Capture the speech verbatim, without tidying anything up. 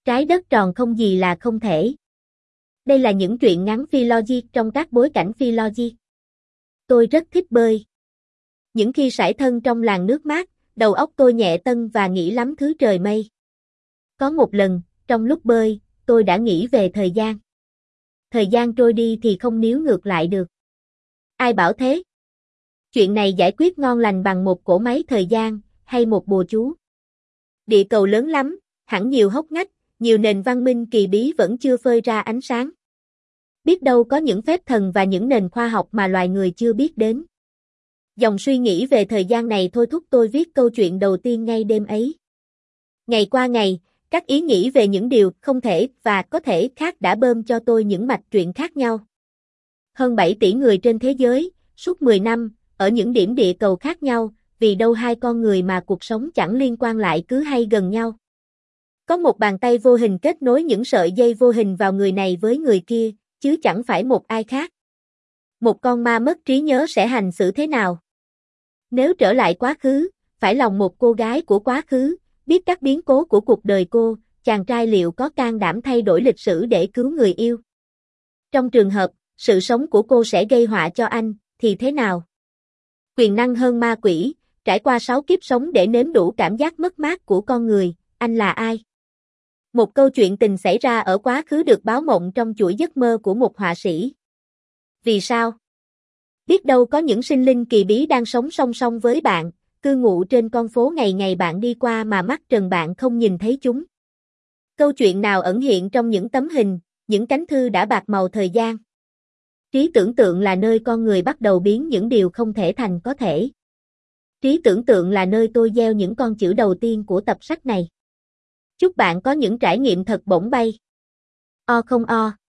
Trái đất tròn không gì là không thể. Đây là những truyện ngắn phi logic trong các bối cảnh phi logic. Tôi rất thích bơi. Những khi sải thân trong làn nước mát, đầu óc tôi nhẹ tân và nghĩ lắm thứ trời mây. Có một lần, trong lúc bơi, tôi đã nghĩ về thời gian. Thời gian trôi đi thì không níu ngược lại được. Ai bảo thế? Chuyện này giải quyết ngon lành bằng một cỗ máy thời gian, hay một bùa chú. Địa cầu lớn lắm, hẳn nhiều hốc ngách, nhiều nền văn minh kỳ bí vẫn chưa phơi ra ánh sáng. Biết đâu có những phép thần và những nền khoa học mà loài người chưa biết đến. Dòng suy nghĩ về thời gian này thôi thúc tôi viết câu chuyện đầu tiên ngay đêm ấy. Ngày qua ngày, các ý nghĩ về những điều không thể và có thể khác đã bơm cho tôi những mạch truyện khác nhau. Hơn bảy tỷ người trên thế giới, suốt mười năm, ở những điểm địa cầu khác nhau, vì đâu hai con người mà cuộc sống chẳng liên quan lại cứ hay gần nhau. Có một bàn tay vô hình kết nối những sợi dây vô hình vào người này với người kia, chứ chẳng phải một ai khác. Một con ma mất trí nhớ sẽ hành xử thế nào? Nếu trở lại quá khứ, phải lòng một cô gái của quá khứ, biết các biến cố của cuộc đời cô, chàng trai liệu có can đảm thay đổi lịch sử để cứu người yêu? Trong trường hợp, sự sống của cô sẽ gây họa cho anh, thì thế nào? Quyền năng hơn ma quỷ, trải qua sáu kiếp sống để nếm đủ cảm giác mất mát của con người, anh là ai? Một câu chuyện tình xảy ra ở quá khứ được báo mộng trong chuỗi giấc mơ của một họa sĩ. Vì sao? Biết đâu có những sinh linh kỳ bí đang sống song song với bạn, cư ngụ trên con phố ngày ngày bạn đi qua mà mắt trần bạn không nhìn thấy chúng. Câu chuyện nào ẩn hiện trong những tấm hình, những cánh thư đã bạc màu thời gian? Trí tưởng tượng là nơi con người bắt đầu biến những điều không thể thành có thể. Trí tưởng tượng là nơi tôi gieo những con chữ đầu tiên của tập sách này. Chúc bạn có những trải nghiệm thật bổng bay. O không o.